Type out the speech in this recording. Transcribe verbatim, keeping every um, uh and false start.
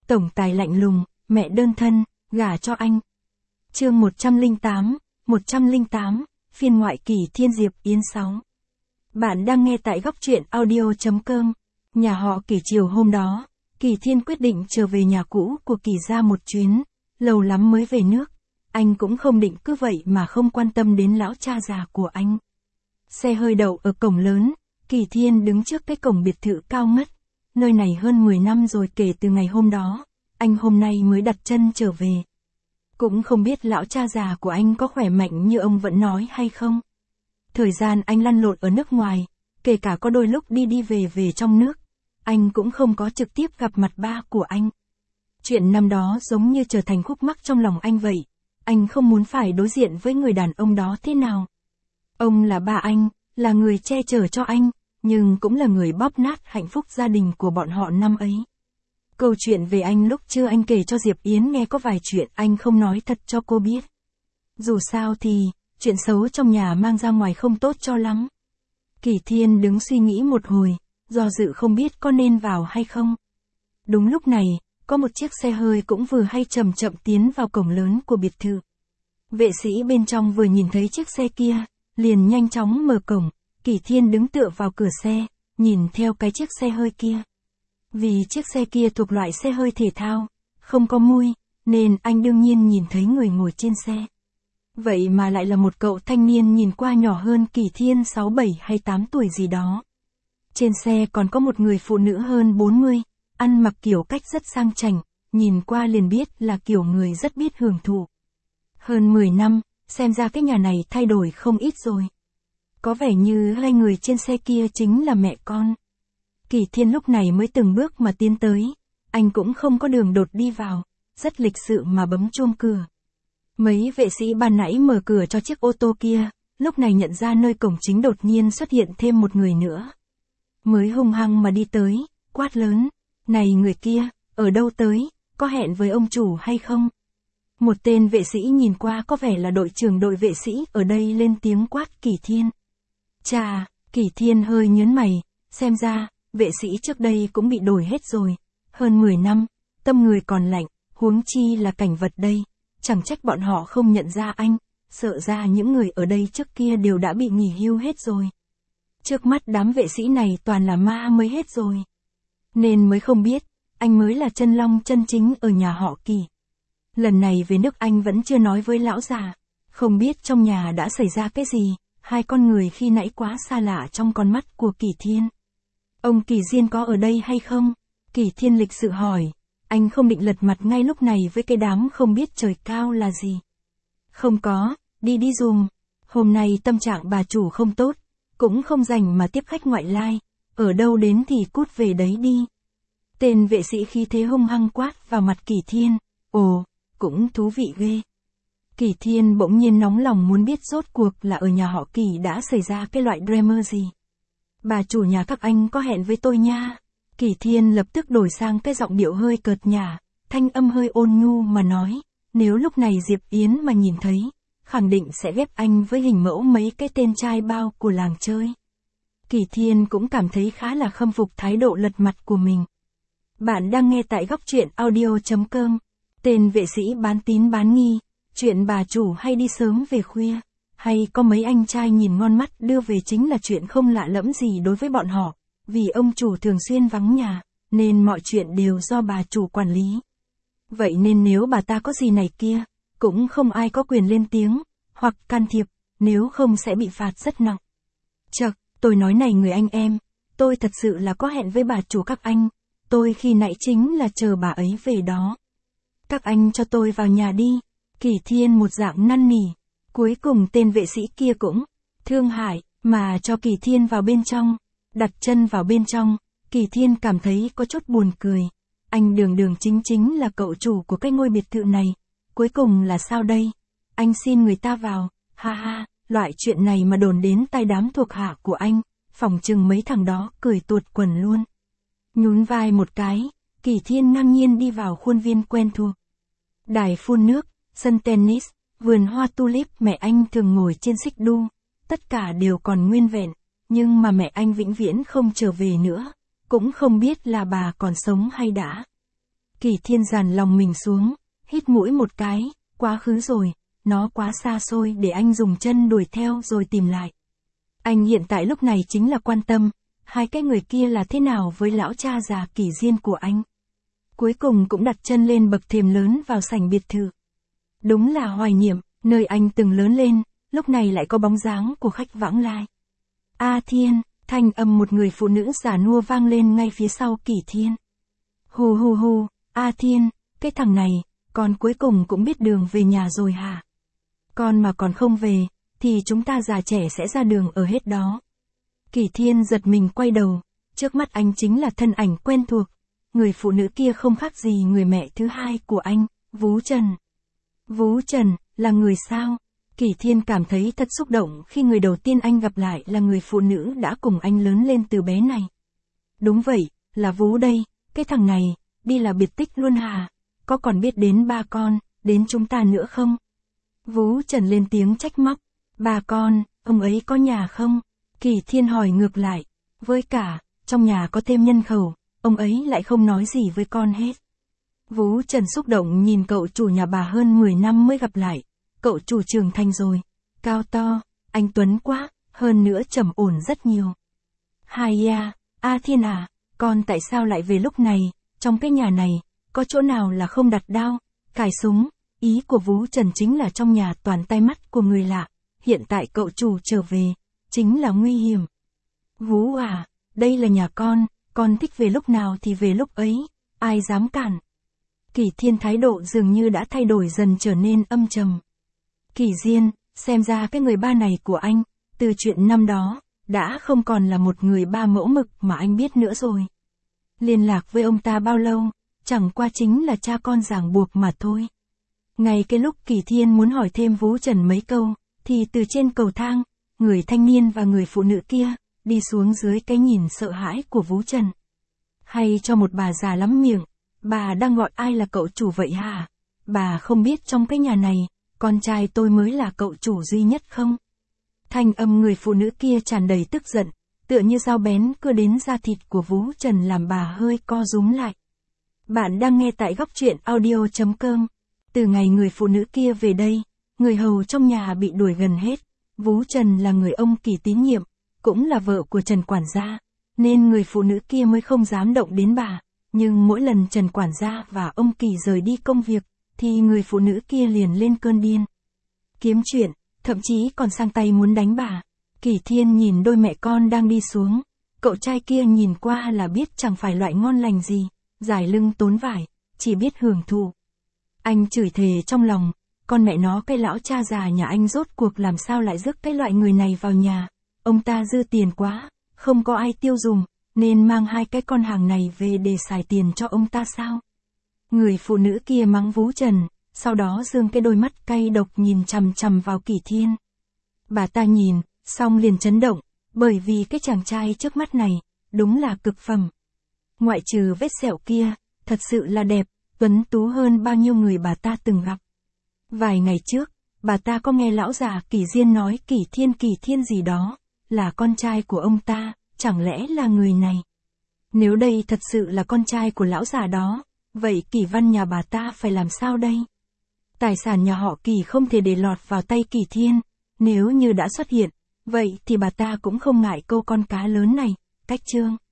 tổng tài lạnh lùng, mẹ đơn thân, gả cho anh. Chương một trăm lẻ tám, một trăm lẻ tám, phiên ngoại Kỳ Thiên Diệp Yến sáu. Bạn đang nghe tại góc truyện audio chấm com. Nhà họ Kỳ chiều hôm đó, Kỳ Thiên quyết định trở về nhà cũ của Kỳ gia một chuyến, lâu lắm mới về nước. Anh cũng không định cứ vậy mà không quan tâm đến lão cha già của anh. Xe hơi đậu ở cổng lớn, Kỳ Thiên đứng trước cái cổng biệt thự cao ngất. Nơi này hơn mười năm rồi kể từ ngày hôm đó, anh hôm nay mới đặt chân trở về. Cũng không biết lão cha già của anh có khỏe mạnh như ông vẫn nói hay không. Thời gian anh lăn lộn ở nước ngoài, kể cả có đôi lúc đi đi về về trong nước, anh cũng không có trực tiếp gặp mặt ba của anh. Chuyện năm đó giống như trở thành khúc mắc trong lòng anh vậy. Anh không muốn phải đối diện với người đàn ông đó thế nào. Ông là ba anh, là người che chở cho anh, nhưng cũng là người bóp nát hạnh phúc gia đình của bọn họ năm ấy. Câu chuyện về anh lúc trưa anh kể cho Diệp Yến nghe có vài chuyện anh không nói thật cho cô biết. Dù sao thì, chuyện xấu trong nhà mang ra ngoài không tốt cho lắm. Kỳ Thiên đứng suy nghĩ một hồi, do dự không biết có nên vào hay không. Đúng lúc này, có một chiếc xe hơi cũng vừa hay chậm chậm tiến vào cổng lớn của biệt thự. Vệ sĩ bên trong vừa nhìn thấy chiếc xe kia, liền nhanh chóng mở cổng. Kỳ Thiên đứng tựa vào cửa xe, nhìn theo cái chiếc xe hơi kia. Vì chiếc xe kia thuộc loại xe hơi thể thao, không có mui, nên anh đương nhiên nhìn thấy người ngồi trên xe. Vậy mà lại là một cậu thanh niên nhìn qua nhỏ hơn Kỳ Thiên sáu bảy hay tám tuổi gì đó. Trên xe còn có một người phụ nữ hơn bốn mươi, ăn mặc kiểu cách rất sang chảnh, nhìn qua liền biết là kiểu người rất biết hưởng thụ. Hơn mười năm, xem ra cái nhà này thay đổi không ít rồi. Có vẻ như hai người trên xe kia chính là mẹ con. Kỳ Thiên lúc này mới từng bước mà tiến tới, anh cũng không có đường đột đi vào, rất lịch sự mà bấm chuông cửa. Mấy vệ sĩ ban nãy mở cửa cho chiếc ô tô kia, lúc này nhận ra nơi cổng chính đột nhiên xuất hiện thêm một người nữa. Mới hung hăng mà đi tới, quát lớn, này người kia, ở đâu tới, có hẹn với ông chủ hay không? Một tên vệ sĩ nhìn qua có vẻ là đội trưởng đội vệ sĩ ở đây lên tiếng quát Kỳ Thiên. Chà, Kỳ Thiên hơi nhớn mày, xem ra, vệ sĩ trước đây cũng bị đổi hết rồi. Hơn mười năm, tâm người còn lạnh, huống chi là cảnh vật đây. Chẳng trách bọn họ không nhận ra anh, sợ ra những người ở đây trước kia đều đã bị nghỉ hưu hết rồi. Trước mắt đám vệ sĩ này toàn là ma mới hết rồi. Nên mới không biết, anh mới là chân long chân chính ở nhà họ Kỳ. Lần này về nước anh vẫn chưa nói với lão già, không biết trong nhà đã xảy ra cái gì. Hai con người khi nãy quá xa lạ trong con mắt của Kỳ Thiên. Ông Kỳ Diên có ở đây hay không? Kỳ Thiên lịch sự hỏi. Anh không định lật mặt ngay lúc này với cái đám không biết trời cao là gì. Không có, đi đi dùm. Hôm nay tâm trạng bà chủ không tốt, cũng không rảnh mà tiếp khách ngoại lai. Ở đâu đến thì cút về đấy đi. Tên vệ sĩ khi thế hung hăng quát vào mặt Kỳ Thiên. Ồ, cũng thú vị ghê. Kỳ Thiên bỗng nhiên nóng lòng muốn biết rốt cuộc là ở nhà họ Kỳ đã xảy ra cái loại drama gì. Bà chủ nhà các anh có hẹn với tôi nha. Kỳ Thiên lập tức đổi sang cái giọng điệu hơi cợt nhả, thanh âm hơi ôn nhu mà nói, nếu lúc này Diệp Yến mà nhìn thấy, khẳng định sẽ ghép anh với hình mẫu mấy cái tên trai bao của làng chơi. Kỳ Thiên cũng cảm thấy khá là khâm phục thái độ lật mặt của mình. Bạn đang nghe tại góc truyện audio chấm com. Tên vệ sĩ bán tín bán nghi. Chuyện bà chủ hay đi sớm về khuya, hay có mấy anh trai nhìn ngon mắt đưa về chính là chuyện không lạ lẫm gì đối với bọn họ, vì ông chủ thường xuyên vắng nhà, nên mọi chuyện đều do bà chủ quản lý. Vậy nên nếu bà ta có gì này kia, cũng không ai có quyền lên tiếng, hoặc can thiệp, nếu không sẽ bị phạt rất nặng. Chậc, tôi nói này người anh em, tôi thật sự là có hẹn với bà chủ các anh, tôi khi nãy chính là chờ bà ấy về đó. Các anh cho tôi vào nhà đi. Kỳ Thiên một dạng năn nỉ, cuối cùng tên vệ sĩ kia cũng thương hại mà cho Kỳ Thiên vào bên trong. Đặt chân vào bên trong, Kỳ Thiên cảm thấy có chút buồn cười. Anh đường đường chính chính là cậu chủ của cái ngôi biệt thự này, cuối cùng là sao đây? Anh xin người ta vào, ha ha, loại chuyện này mà đồn đến tai đám thuộc hạ của anh, phỏng chừng mấy thằng đó cười tuột quần luôn. Nhún vai một cái, Kỳ Thiên ngang nhiên đi vào khuôn viên quen thuộc. Đài phun nước, sân tennis, vườn hoa tulip mẹ anh thường ngồi trên xích đu, tất cả đều còn nguyên vẹn, nhưng mà mẹ anh vĩnh viễn không trở về nữa, cũng không biết là bà còn sống hay đã. Kỳ Thiên dàn lòng mình xuống, hít mũi một cái, quá khứ rồi, nó quá xa xôi để anh dùng chân đuổi theo rồi tìm lại. Anh hiện tại lúc này chính là quan tâm, hai cái người kia là thế nào với lão cha già Kỳ Diên của anh. Cuối cùng cũng đặt chân lên bậc thềm lớn vào sảnh biệt thự. Đúng là hoài niệm, nơi anh từng lớn lên, lúc này lại có bóng dáng của khách vãng lai. A Thiên, thanh âm một người phụ nữ già nua vang lên ngay phía sau Kỳ Thiên. Hù hù hù, A Thiên, cái thằng này, con cuối cùng cũng biết đường về nhà rồi hả? Con mà còn không về, thì chúng ta già trẻ sẽ ra đường ở hết đó. Kỳ Thiên giật mình quay đầu, trước mắt anh chính là thân ảnh quen thuộc. Người phụ nữ kia không khác gì người mẹ thứ hai của anh, Vú Trần. Vú Trần, là người sao? Kỳ Thiên cảm thấy thật xúc động khi người đầu tiên anh gặp lại là người phụ nữ đã cùng anh lớn lên từ bé này. Đúng vậy, là Vú đây, cái thằng này, đi là biệt tích luôn hả? Có còn biết đến ba con, đến chúng ta nữa không? Vú Trần lên tiếng trách móc. Ba con, ông ấy có nhà không? Kỳ Thiên hỏi ngược lại. Với cả, trong nhà có thêm nhân khẩu, ông ấy lại không nói gì với con hết. Vú Trần xúc động nhìn cậu chủ nhà bà hơn mười năm mới gặp lại. Cậu chủ trưởng thành rồi, cao to, anh tuấn quá, hơn nữa trầm ổn rất nhiều. Hai ya, A Thiên à, con tại sao lại về lúc này, trong cái nhà này, có chỗ nào là không đặt đao, cài súng, ý của Vú Trần chính là trong nhà toàn tai mắt của người lạ, hiện tại cậu chủ trở về, chính là nguy hiểm. Vú à, đây là nhà con, con thích về lúc nào thì về lúc ấy, ai dám cản. Kỳ Thiên thái độ dường như đã thay đổi dần trở nên âm trầm. Kỳ Diên, xem ra cái người ba này của anh, từ chuyện năm đó, đã không còn là một người ba mẫu mực mà anh biết nữa rồi. Liên lạc với ông ta bao lâu, chẳng qua chính là cha con ràng buộc mà thôi. Ngay cái lúc Kỳ Thiên muốn hỏi thêm Vú Trần mấy câu, thì từ trên cầu thang, người thanh niên và người phụ nữ kia, đi xuống dưới cái nhìn sợ hãi của Vú Trần. Hay cho một bà già lắm miệng, bà đang gọi ai là cậu chủ vậy hả? Bà không biết trong cái nhà này, con trai tôi mới là cậu chủ duy nhất không? Thanh âm người phụ nữ kia tràn đầy tức giận, tựa như dao bén cưa đến da thịt của Vú Trần làm bà hơi co rúm lại. Bạn đang nghe tại góc truyện audio chấm com. Từ ngày người phụ nữ kia về đây, người hầu trong nhà bị đuổi gần hết. Vú Trần là người ông Kỳ tín nhiệm, cũng là vợ của Trần quản gia, nên người phụ nữ kia mới không dám động đến bà. Nhưng mỗi lần Trần quản gia và ông Kỳ rời đi công việc, thì người phụ nữ kia liền lên cơn điên. Kiếm chuyện, thậm chí còn sang tay muốn đánh bà. Kỳ Thiên nhìn đôi mẹ con đang đi xuống, cậu trai kia nhìn qua là biết chẳng phải loại ngon lành gì, dài lưng tốn vải, chỉ biết hưởng thụ. Anh chửi thề trong lòng, con mẹ nó cái lão cha già nhà anh rốt cuộc làm sao lại rước cái loại người này vào nhà, ông ta dư tiền quá, không có ai tiêu dùng, nên mang hai cái con hàng này về để xài tiền cho ông ta sao? Người phụ nữ kia mắng Vú Trần, sau đó giương cái đôi mắt cay độc nhìn chằm chằm vào Kỳ Thiên. Bà ta nhìn, xong liền chấn động, bởi vì cái chàng trai trước mắt này, đúng là cực phẩm. Ngoại trừ vết sẹo kia, thật sự là đẹp, tuấn tú hơn bao nhiêu người bà ta từng gặp. Vài ngày trước, bà ta có nghe lão già Kỳ Diên nói Kỳ Thiên Kỳ Thiên gì đó, là con trai của ông ta, chẳng lẽ là người này? Nếu đây thật sự là con trai của lão già đó, vậy Kỳ Văn nhà bà ta phải làm sao đây? Tài sản nhà họ Kỳ không thể để lọt vào tay Kỳ Thiên, nếu như đã xuất hiện, vậy thì bà ta cũng không ngại câu con cá lớn này, cách chương.